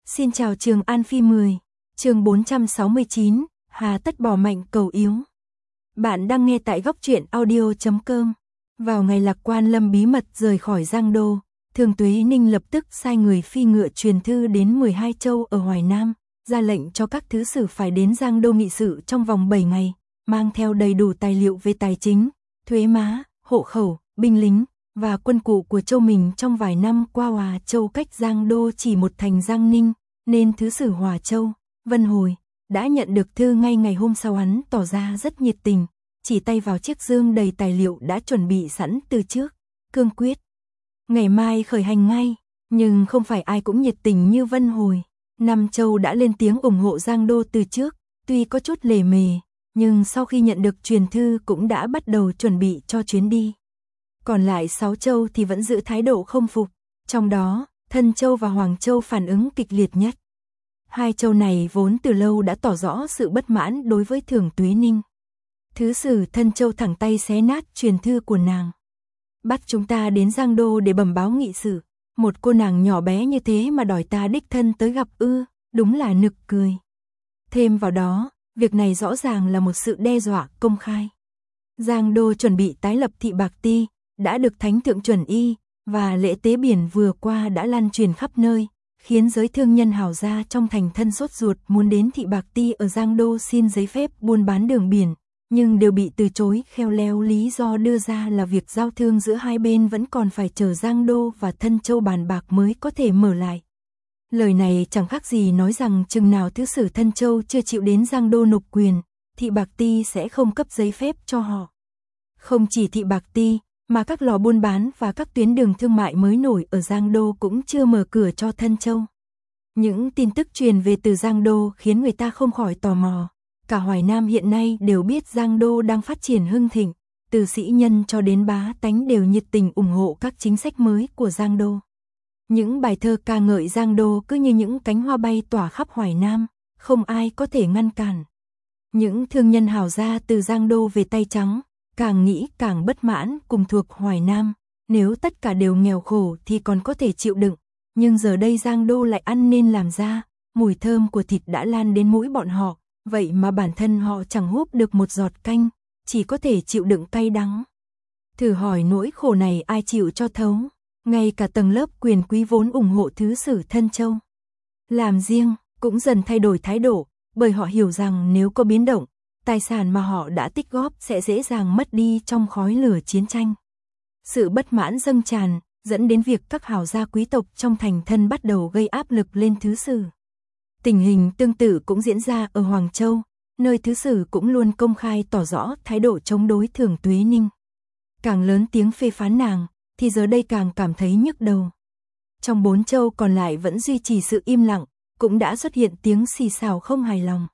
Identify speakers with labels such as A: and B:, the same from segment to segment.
A: Xin chào Trường An Phi 10, chương 469, hà tất bỏ mạnh cầu yếu. Bạn đang nghe tại góc truyện audio.com. Vào ngày Lạc Quan Lâm bí mật rời khỏi Giang Đô, Thường Tuế Ninh lập tức sai người phi ngựa truyền thư đến 12 châu ở Hoài Nam, ra lệnh cho các thứ sử phải đến Giang Đô nghị sự trong vòng 7 ngày, mang theo đầy đủ tài liệu về tài chính, thuế má, hộ khẩu, binh lính và quân cụ của châu mình. Trong vài năm qua Hòa Châu cách Giang Đô chỉ một thành Giang Ninh, nên thứ sử Hòa Châu, Vân Hồi, đã nhận được thư ngay ngày hôm sau. Hắn tỏ ra rất nhiệt tình, chỉ tay vào chiếc dương đầy tài liệu đã chuẩn bị sẵn từ trước, cương quyết ngày mai khởi hành ngay. Nhưng không phải ai cũng nhiệt tình như Vân Hồi. Nam Châu đã lên tiếng ủng hộ Giang Đô từ trước, tuy có chút lề mề, nhưng sau khi nhận được truyền thư cũng đã bắt đầu chuẩn bị cho chuyến đi. Còn lại 6 châu thì vẫn giữ thái độ không phục, trong đó, Thân Châu và Hoàng Châu phản ứng kịch liệt nhất. Hai châu này vốn từ lâu đã tỏ rõ sự bất mãn đối với Thường Tuế Ninh. Thứ sử Thân Châu thẳng tay xé nát truyền thư của nàng. Bắt chúng ta đến Giang Đô để bẩm báo nghị sự, một cô nàng nhỏ bé như thế mà đòi ta đích thân tới gặp ư, đúng là nực cười. Thêm vào đó, việc này rõ ràng là một sự đe dọa công khai. Giang Đô chuẩn bị tái lập thị Bạc Ti, đã được Thánh Thượng chuẩn y, và lễ tế biển vừa qua đã lan truyền khắp nơi, khiến giới thương nhân hào gia trong thành thân sốt ruột muốn đến thị Bạc Ti ở Giang Đô xin giấy phép buôn bán đường biển, nhưng đều bị từ chối khéo léo. Lý do đưa ra là việc giao thương giữa hai bên vẫn còn phải chờ Giang Đô và Thân Châu bàn bạc mới có thể mở lại. Lời này chẳng khác gì nói rằng chừng nào thứ sử Thân Châu chưa chịu đến Giang Đô nộp quyền, thị Bạc Ti sẽ không cấp giấy phép cho họ. Không chỉ thị Bạc Ti, mà các lò buôn bán và các tuyến đường thương mại mới nổi ở Giang Đô cũng chưa mở cửa cho Thân Châu. Những tin tức truyền về từ Giang Đô khiến người ta không khỏi tò mò. Cả Hoài Nam hiện nay đều biết Giang Đô đang phát triển hưng thịnh, từ sĩ nhân cho đến bá tánh đều nhiệt tình ủng hộ các chính sách mới của Giang Đô. Những bài thơ ca ngợi Giang Đô cứ như những cánh hoa bay tỏa khắp Hoài Nam, không ai có thể ngăn cản. Những thương nhân hào gia từ Giang Đô về tay trắng, càng nghĩ càng bất mãn cùng thuộc Hoài Nam, nếu tất cả đều nghèo khổ thì còn có thể chịu đựng, nhưng giờ đây Giang Đô lại ăn nên làm ra, mùi thơm của thịt đã lan đến mũi bọn họ, vậy mà bản thân họ chẳng húp được một giọt canh, chỉ có thể chịu đựng cay đắng. Thử hỏi nỗi khổ này ai chịu cho thấu, ngay cả tầng lớp quyền quý vốn ủng hộ thứ sử Thân Châu làm riêng cũng dần thay đổi thái độ, bởi họ hiểu rằng nếu có biến động, tài sản mà họ đã tích góp sẽ dễ dàng mất đi trong khói lửa chiến tranh. Sự bất mãn dâng tràn, dẫn đến việc các hào gia quý tộc trong thành thân bắt đầu gây áp lực lên thứ sử. Tình hình tương tự cũng diễn ra ở Hoàng Châu, nơi thứ sử cũng luôn công khai tỏ rõ thái độ chống đối Thường Tuế Ninh. Càng lớn tiếng phê phán nàng, thì giờ đây càng cảm thấy nhức đầu. Trong 4 châu còn lại vẫn duy trì sự im lặng, cũng đã xuất hiện tiếng xì xào không hài lòng.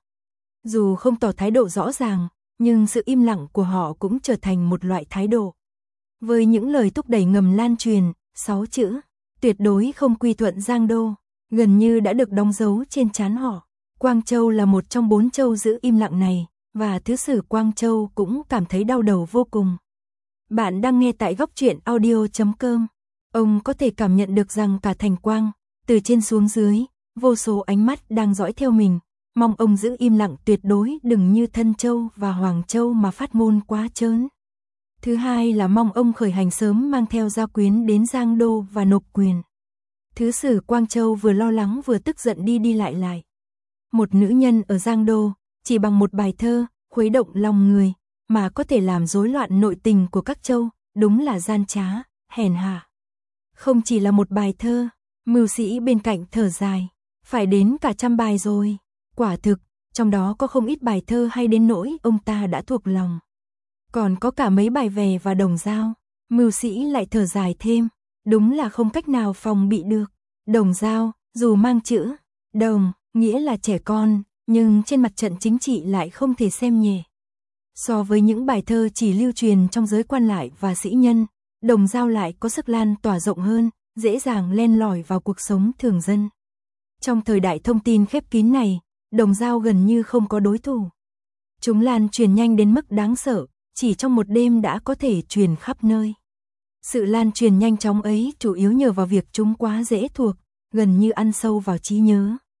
A: Dù không tỏ thái độ rõ ràng, nhưng sự im lặng của họ cũng trở thành một loại thái độ. Với những lời thúc đẩy ngầm lan truyền, 6 chữ, tuyệt đối không quy thuận Giang Đô, gần như đã được đóng dấu trên trán họ. Quang Châu là một trong 4 châu giữ im lặng này, và thứ sử Quang Châu cũng cảm thấy đau đầu vô cùng. Bạn đang nghe tại góc truyện audio.com. Ông có thể cảm nhận được rằng cả thành Quang, từ trên xuống dưới, vô số ánh mắt đang dõi theo mình, mong ông giữ im lặng tuyệt đối, đừng như Thân Châu và Hoàng Châu mà phát ngôn quá trớn. Thứ hai là mong ông khởi hành sớm mang theo gia quyến đến Giang Đô và nộp quyền. Thứ sử Quang Châu vừa lo lắng vừa tức giận đi lại. Một nữ nhân ở Giang Đô, chỉ bằng một bài thơ, khuấy động lòng người, mà có thể làm rối loạn nội tình của các châu, đúng là gian trá, hèn hạ. Không chỉ là một bài thơ, mưu sĩ bên cạnh thở dài, phải đến cả 100 bài rồi. Quả thực, trong đó có không ít bài thơ hay đến nỗi ông ta đã thuộc lòng. Còn có cả mấy bài về và đồng dao, mưu sĩ lại thở dài thêm, đúng là không cách nào phòng bị được. Đồng dao, dù mang chữ đồng, nghĩa là trẻ con, nhưng trên mặt trận chính trị lại không thể xem nhẹ. So với những bài thơ chỉ lưu truyền trong giới quan lại và sĩ nhân, đồng dao lại có sức lan tỏa rộng hơn, dễ dàng len lỏi vào cuộc sống thường dân. Trong thời đại thông tin khép kín này, đồng dao gần như không có đối thủ. Chúng lan truyền nhanh đến mức đáng sợ, chỉ trong một đêm đã có thể truyền khắp nơi. Sự lan truyền nhanh chóng ấy chủ yếu nhờ vào việc chúng quá dễ thuộc, gần như ăn sâu vào trí nhớ.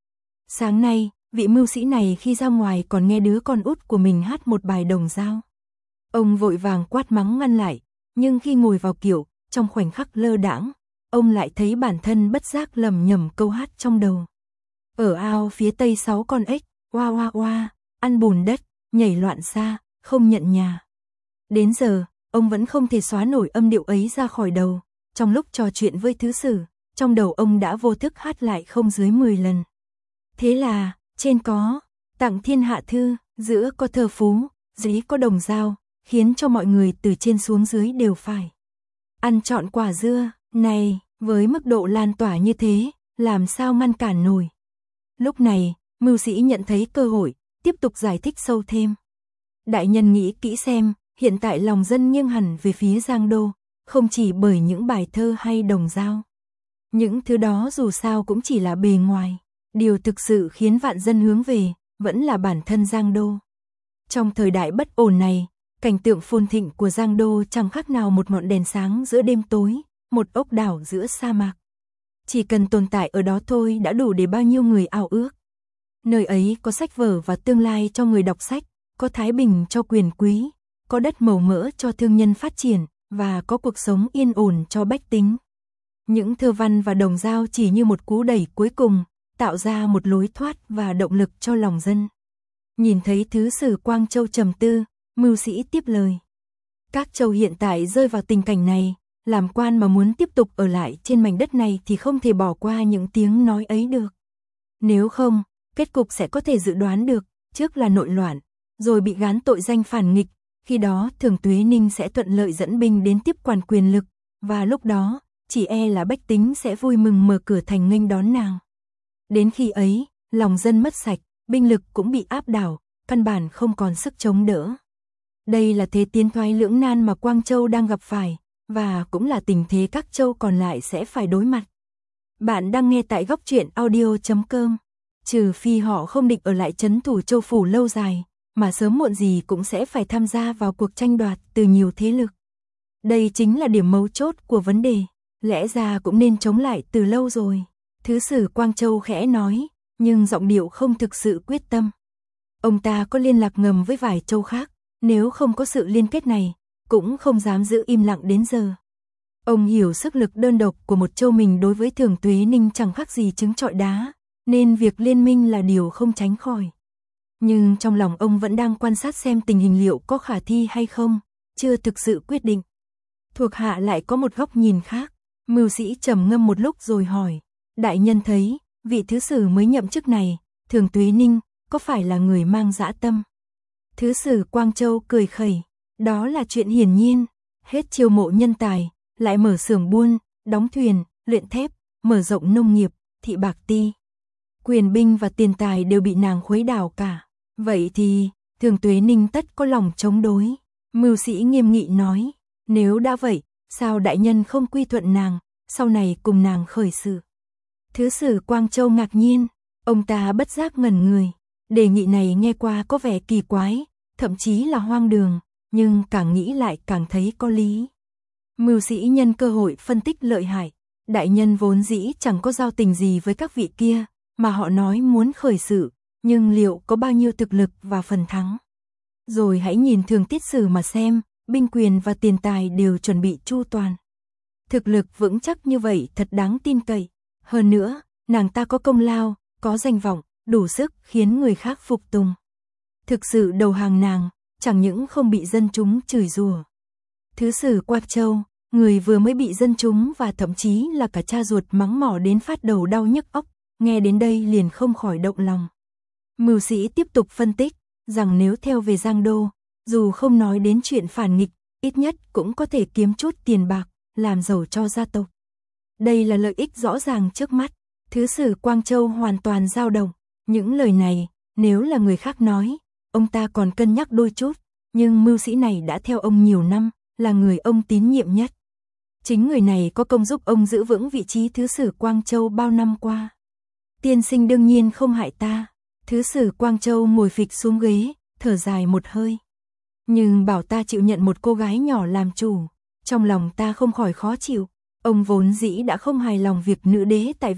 A: Sáng nay, vị mưu sĩ này khi ra ngoài còn nghe đứa con út của mình hát một bài đồng dao. Ông vội vàng quát mắng ngăn lại, nhưng khi ngồi vào kiệu, trong khoảnh khắc lơ đãng, ông lại thấy bản thân bất giác lầm nhầm câu hát trong đầu. Ở ao phía tây 6 con ếch, oa oa oa, ăn bùn đất, nhảy loạn xa, không nhận nhà. Đến giờ, ông vẫn không thể xóa nổi âm điệu ấy ra khỏi đầu. Trong lúc trò chuyện với thứ sử, trong đầu ông đã vô thức hát lại không dưới 10 lần. Thế là, trên có tặng thiên hạ thư, giữa có thơ phú, dưới có đồng dao, khiến cho mọi người từ trên xuống dưới đều phải ăn trọn quả dưa. Này, với mức độ lan tỏa như thế, làm sao ngăn cản nổi. Lúc này, mưu sĩ nhận thấy cơ hội, tiếp tục giải thích sâu thêm. Đại nhân nghĩ kỹ xem, hiện tại lòng dân nghiêng hẳn về phía Giang Đô, không chỉ bởi những bài thơ hay đồng dao. Những thứ đó dù sao cũng chỉ là bề ngoài, điều thực sự khiến vạn dân hướng về, vẫn là bản thân Giang Đô. Trong thời đại bất ổn này, cảnh tượng phồn thịnh của Giang Đô chẳng khác nào một ngọn đèn sáng giữa đêm tối, một ốc đảo giữa sa mạc. Chỉ cần tồn tại ở đó thôi đã đủ để bao nhiêu người ao ước. Nơi ấy có sách vở và tương lai cho người đọc sách, có thái bình cho quyền quý, có đất màu mỡ cho thương nhân phát triển, và có cuộc sống yên ổn cho bách tính. Những thơ văn và đồng dao chỉ như một cú đẩy cuối cùng, tạo ra một lối thoát và động lực cho lòng dân. Nhìn thấy thứ sử Quang Châu trầm tư, mưu sĩ tiếp lời. Các châu hiện tại rơi vào tình cảnh này, làm quan mà muốn tiếp tục ở lại trên mảnh đất này thì không thể bỏ qua những tiếng nói ấy được. Nếu không, kết cục sẽ có thể dự đoán được, trước là nội loạn, rồi bị gán tội danh phản nghịch, khi đó Thường Tuế Ninh sẽ thuận lợi dẫn binh đến tiếp quản quyền lực, và lúc đó, chỉ e là bách tính sẽ vui mừng mở cửa thành nghênh đón nàng. Đến khi ấy, lòng dân mất sạch, binh lực cũng bị áp đảo, căn bản không còn sức chống đỡ. Đây là thế tiến thoái lưỡng nan mà Quang Châu đang gặp phải, và cũng là tình thế các châu còn lại sẽ phải đối mặt. Bạn đang nghe tại góc truyện audio.com. Trừ phi họ không định ở lại trấn thủ Châu Phủ lâu dài, mà sớm muộn gì cũng sẽ phải tham gia vào cuộc tranh đoạt từ nhiều thế lực. Đây chính là điểm mấu chốt của vấn đề, lẽ ra cũng nên chống lại từ lâu rồi. Thứ sử Quang Châu khẽ nói, nhưng giọng điệu không thực sự quyết tâm. Ông ta có liên lạc ngầm với vài châu khác, nếu không có sự liên kết này, cũng không dám giữ im lặng đến giờ. Ông hiểu sức lực đơn độc của một châu mình đối với Thường Tuế Ninh chẳng khác gì trứng trọi đá, nên việc liên minh là điều không tránh khỏi. Nhưng trong lòng ông vẫn đang quan sát xem tình hình liệu có khả thi hay không, chưa thực sự quyết định. Thuộc hạ lại có một góc nhìn khác, mưu sĩ trầm ngâm một lúc rồi hỏi, đại nhân thấy, vị thứ sử mới nhậm chức này, Thường Tuế Ninh, có phải là người mang dã tâm? Thứ sử Quang Châu cười khẩy, đó là chuyện hiển nhiên, hết chiêu mộ nhân tài, lại mở xưởng buôn, đóng thuyền, luyện thép, mở rộng nông nghiệp, thị bạc ti. Quyền binh và tiền tài đều bị nàng khuấy đảo cả. Vậy thì, Thường Tuế Ninh tất có lòng chống đối. Mưu sĩ nghiêm nghị nói, nếu đã vậy, sao đại nhân không quy thuận nàng, sau này cùng nàng khởi sự. Thứ sử Quang Châu ngạc nhiên, ông ta bất giác ngẩn người. Đề nghị này nghe qua có vẻ kỳ quái, thậm chí là hoang đường, nhưng càng nghĩ lại càng thấy có lý. Mưu sĩ nhân cơ hội phân tích lợi hại, đại nhân vốn dĩ chẳng có giao tình gì với các vị kia, mà họ nói muốn khởi sự, nhưng liệu có bao nhiêu thực lực và phần thắng? Rồi hãy nhìn Thường Tiết Sử mà xem, binh quyền và tiền tài đều chuẩn bị chu toàn. Thực lực vững chắc như vậy thật đáng tin cậy. Hơn nữa, nàng ta có công lao, có danh vọng, đủ sức khiến người khác phục tùng. Thực sự đầu hàng nàng, chẳng những không bị dân chúng chửi rủa. Thứ sử Quang Châu, người vừa mới bị dân chúng và thậm chí là cả cha ruột mắng mỏ đến phát đầu đau nhức óc, nghe đến đây liền không khỏi động lòng. Mưu sĩ tiếp tục phân tích, rằng nếu theo về Giang Đô, dù không nói đến chuyện phản nghịch, ít nhất cũng có thể kiếm chút tiền bạc, làm giàu cho gia tộc. Đây là lợi ích rõ ràng trước mắt. Thứ sử Quang Châu hoàn toàn dao động. Những lời này, nếu là người khác nói, ông ta còn cân nhắc đôi chút, nhưng mưu sĩ này đã theo ông nhiều năm, là người ông tín nhiệm nhất. Chính người này có công giúp ông giữ vững vị trí thứ sử Quang Châu bao năm qua. Tiên sinh đương nhiên không hại ta. Thứ sử Quang Châu ngồi phịch xuống ghế, thở dài một hơi. Nhưng bảo ta chịu nhận một cô gái nhỏ làm chủ, trong lòng ta không khỏi khó chịu. Ông vốn dĩ đã không hài lòng việc nữ đế tại vị,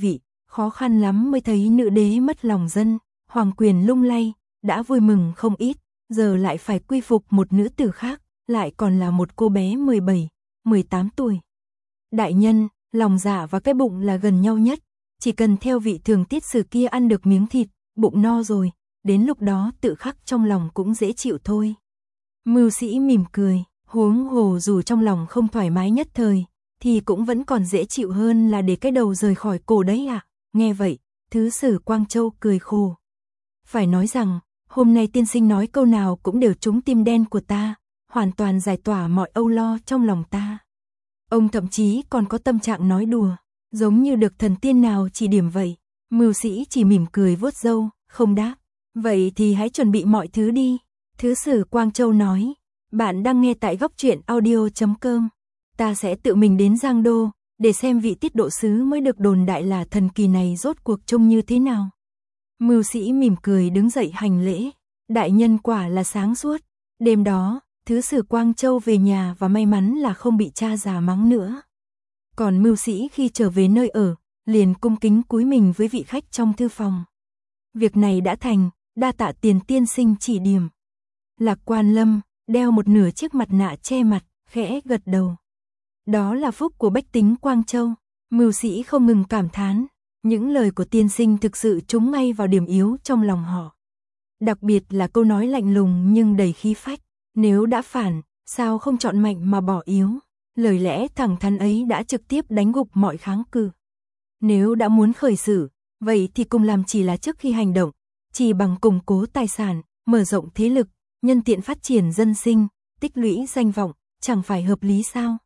A: khó khăn lắm mới thấy nữ đế mất lòng dân, hoàng quyền lung lay, đã vui mừng không ít, giờ lại phải quy phục một nữ tử khác, lại còn là một cô bé 17, 18 tuổi. Đại nhân, lòng dạ và cái bụng là gần nhau nhất, chỉ cần theo vị thường tiết sử kia ăn được miếng thịt, bụng no rồi, đến lúc đó tự khắc trong lòng cũng dễ chịu thôi. Mưu Sĩ mỉm cười, huống hồ dù trong lòng không thoải mái nhất thời, thì cũng vẫn còn dễ chịu hơn là để cái đầu rời khỏi cổ đấy ạ. Nghe vậy, thứ sử Quang Châu cười khổ. Phải nói rằng, hôm nay tiên sinh nói câu nào cũng đều trúng tim đen của ta, hoàn toàn giải tỏa mọi âu lo trong lòng ta. Ông thậm chí còn có tâm trạng nói đùa, giống như được thần tiên nào chỉ điểm vậy. Mưu Sĩ chỉ mỉm cười vuốt râu, không đáp. Vậy thì hãy chuẩn bị mọi thứ đi. Thứ sử Quang Châu nói, bạn đang nghe tại góc truyện audio.com. Ta sẽ tự mình đến Giang Đô, để xem vị tiết độ sứ mới được đồn đại là thần kỳ này rốt cuộc trông như thế nào. Mưu Sĩ mỉm cười đứng dậy hành lễ. Đại nhân quả là sáng suốt. Đêm đó, thứ sử Quang Châu về nhà và may mắn là không bị cha già mắng nữa. Còn Mưu Sĩ khi trở về nơi ở, liền cung kính cúi mình với vị khách trong thư phòng. Việc này đã thành, đa tạ Tiền tiên sinh chỉ điểm. Lạc Quan Lâm đeo một nửa chiếc mặt nạ che mặt, khẽ gật đầu. Đó là phúc của bách tính Quang Châu. Mưu Sĩ không ngừng cảm thán, những lời của tiên sinh thực sự trúng ngay vào điểm yếu trong lòng họ. Đặc biệt là câu nói lạnh lùng nhưng đầy khí phách, nếu đã phản, sao không chọn mạnh mà bỏ yếu. Lời lẽ thẳng thắn ấy đã trực tiếp đánh gục mọi kháng cự. Nếu đã muốn khởi sự, vậy thì cùng làm chỉ là trước khi hành động, chỉ bằng củng cố tài sản, mở rộng thế lực, nhân tiện phát triển dân sinh, tích lũy danh vọng, chẳng phải hợp lý sao?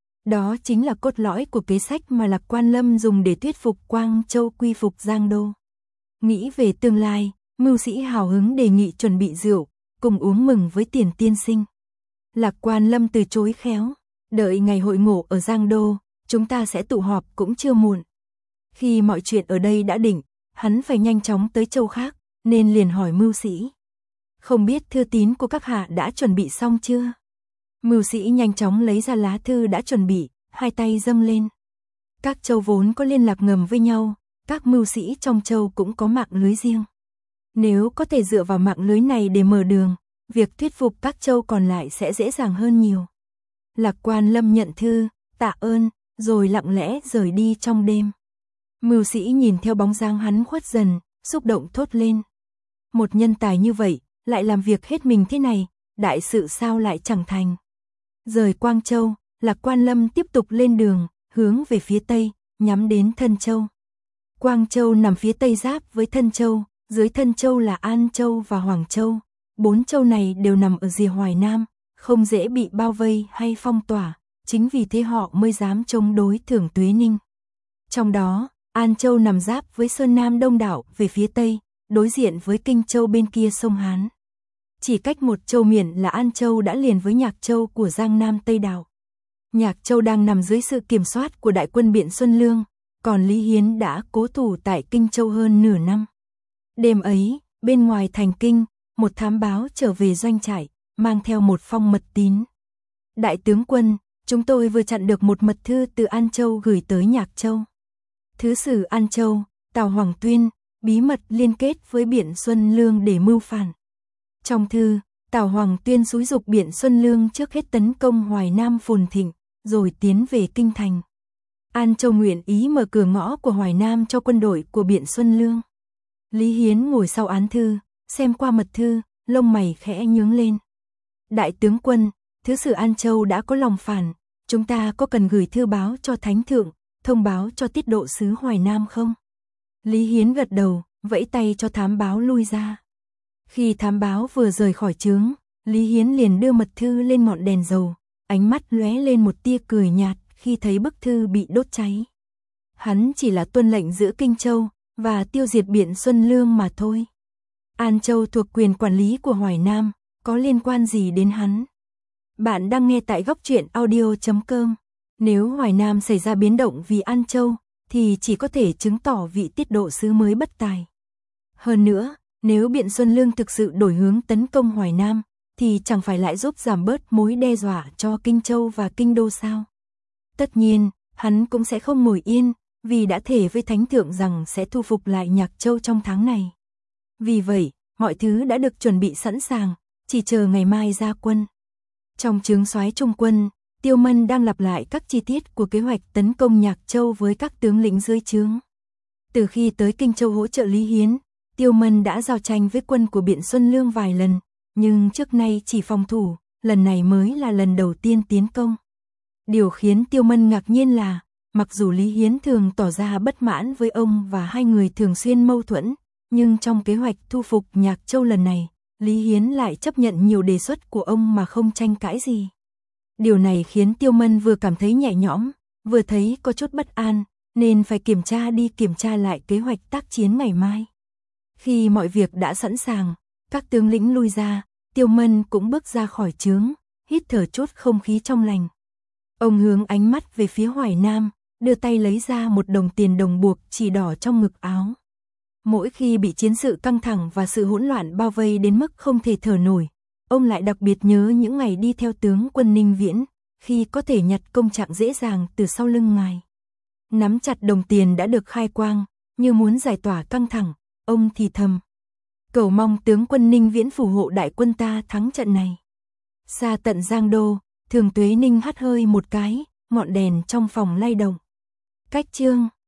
A: Đó chính là cốt lõi của kế sách mà Lạc Quan Lâm dùng để thuyết phục Quang Châu quy phục Giang Đô. Nghĩ về tương lai, Mưu Sĩ hào hứng đề nghị chuẩn bị rượu, cùng uống mừng với Tiền tiên sinh. Lạc Quan Lâm từ chối khéo, đợi ngày hội ngộ ở Giang Đô, chúng ta sẽ tụ họp cũng chưa muộn. Khi mọi chuyện ở đây đã định, hắn phải nhanh chóng tới châu khác, nên liền hỏi Mưu Sĩ. Không biết thư tín của các hạ đã chuẩn bị xong chưa? Mưu Sĩ nhanh chóng lấy ra lá thư đã chuẩn bị, hai tay dâng lên. Các châu vốn có liên lạc ngầm với nhau, các mưu sĩ trong châu cũng có mạng lưới riêng. Nếu có thể dựa vào mạng lưới này để mở đường, việc thuyết phục các châu còn lại sẽ dễ dàng hơn nhiều. Lạc Quan Lâm nhận thư, tạ ơn, rồi lặng lẽ rời đi trong đêm. Mưu Sĩ nhìn theo bóng dáng hắn khuất dần, xúc động thốt lên. Một nhân tài như vậy, lại làm việc hết mình thế này, đại sự sao lại chẳng thành. Rời Quang Châu, Lạc Quan Lâm tiếp tục lên đường, hướng về phía Tây, nhắm đến Thân Châu. Quang Châu nằm phía Tây giáp với Thân Châu, dưới Thân Châu là An Châu và Hoàng Châu. 4 châu này đều nằm ở rìa Hoài Nam, không dễ bị bao vây hay phong tỏa, chính vì thế họ mới dám chống đối Thưởng Tuế Ninh. Trong đó, An Châu nằm giáp với Sơn Nam Đông đảo về phía Tây, đối diện với Kinh Châu bên kia sông Hán. Chỉ cách một châu miền là An Châu đã liền với Nhạc Châu của Giang Nam Tây đảo. Nhạc Châu đang nằm dưới sự kiểm soát của đại quân Biện Xuân Lương, còn Lý Hiến đã cố thủ tại Kinh Châu hơn nửa năm. Đêm ấy, bên ngoài thành Kinh, một thám báo trở về doanh trại, mang theo một phong mật tín. Đại tướng quân, chúng tôi vừa chặn được một mật thư từ An Châu gửi tới Nhạc Châu. Thứ sử An Châu, Tào Hoàng Tuyên, bí mật liên kết với Biện Xuân Lương để mưu phản. Trong thư, Tào Hoàng Tuyên xúi giục Biện Xuân Lương trước hết tấn công Hoài Nam phồn thịnh, rồi tiến về Kinh Thành. An Châu nguyện ý mở cửa ngõ của Hoài Nam cho quân đội của Biện Xuân Lương. Lý Hiến ngồi sau án thư, xem qua mật thư, lông mày khẽ nhướng lên. Đại tướng quân, thứ sử An Châu đã có lòng phản, chúng ta có cần gửi thư báo cho Thánh Thượng, thông báo cho tiết độ sứ Hoài Nam không? Lý Hiến gật đầu, vẫy tay cho thám báo lui ra. Khi thám báo vừa rời khỏi trướng, Lý Hiến liền đưa mật thư lên ngọn đèn dầu, ánh mắt lóe lên một tia cười nhạt khi thấy bức thư bị đốt cháy. Hắn chỉ là tuân lệnh giữ Kinh Châu và tiêu diệt Biện Xuân Lương mà thôi. An Châu thuộc quyền quản lý của Hoài Nam, có liên quan gì đến hắn? Bạn đang nghe tại góc truyện audio.com. Nếu Hoài Nam xảy ra biến động vì An Châu, thì chỉ có thể chứng tỏ vị tiết độ sứ mới bất tài. Hơn nữa, nếu Biện Xuân Lương thực sự đổi hướng tấn công Hoài Nam, thì chẳng phải lại giúp giảm bớt mối đe dọa cho Kinh Châu và Kinh Đô sao? Tất nhiên, hắn cũng sẽ không ngồi yên, vì đã thề với Thánh Thượng rằng sẽ thu phục lại Nhạc Châu trong tháng này. Vì vậy, mọi thứ đã được chuẩn bị sẵn sàng, chỉ chờ ngày mai ra quân. Trong trướng soái trung quân, Tiêu Mân đang lặp lại các chi tiết của kế hoạch tấn công Nhạc Châu với các tướng lĩnh dưới trướng. Từ khi tới Kinh Châu hỗ trợ Lý Hiến, Tiêu Mân đã giao tranh với quân của Biện Xuân Lương vài lần, nhưng trước nay chỉ phòng thủ, lần này mới là lần đầu tiên tiến công. Điều khiến Tiêu Mân ngạc nhiên là, mặc dù Lý Hiến thường tỏ ra bất mãn với ông và hai người thường xuyên mâu thuẫn, nhưng trong kế hoạch thu phục Nhạc Châu lần này, Lý Hiến lại chấp nhận nhiều đề xuất của ông mà không tranh cãi gì. Điều này khiến Tiêu Mân vừa cảm thấy nhẹ nhõm, vừa thấy có chút bất an, nên phải kiểm tra lại kế hoạch tác chiến ngày mai. Khi mọi việc đã sẵn sàng, các tướng lĩnh lui ra, Tiêu Mân cũng bước ra khỏi trướng, hít thở chút không khí trong lành. Ông hướng ánh mắt về phía Hoài Nam, đưa tay lấy ra một đồng tiền đồng buộc chỉ đỏ trong ngực áo. Mỗi khi bị chiến sự căng thẳng và sự hỗn loạn bao vây đến mức không thể thở nổi, ông lại đặc biệt nhớ những ngày đi theo tướng quân Ninh Viễn, khi có thể nhặt công trạng dễ dàng từ sau lưng ngài. Nắm chặt đồng tiền đã được khai quang, như muốn giải tỏa căng thẳng, ông thì thầm: cầu mong tướng quân Ninh Viễn phù hộ đại quân ta thắng trận này. Xa tận Giang Đô, Thường Tuế Ninh hắt hơi một cái, ngọn đèn trong phòng lay động. Cách chương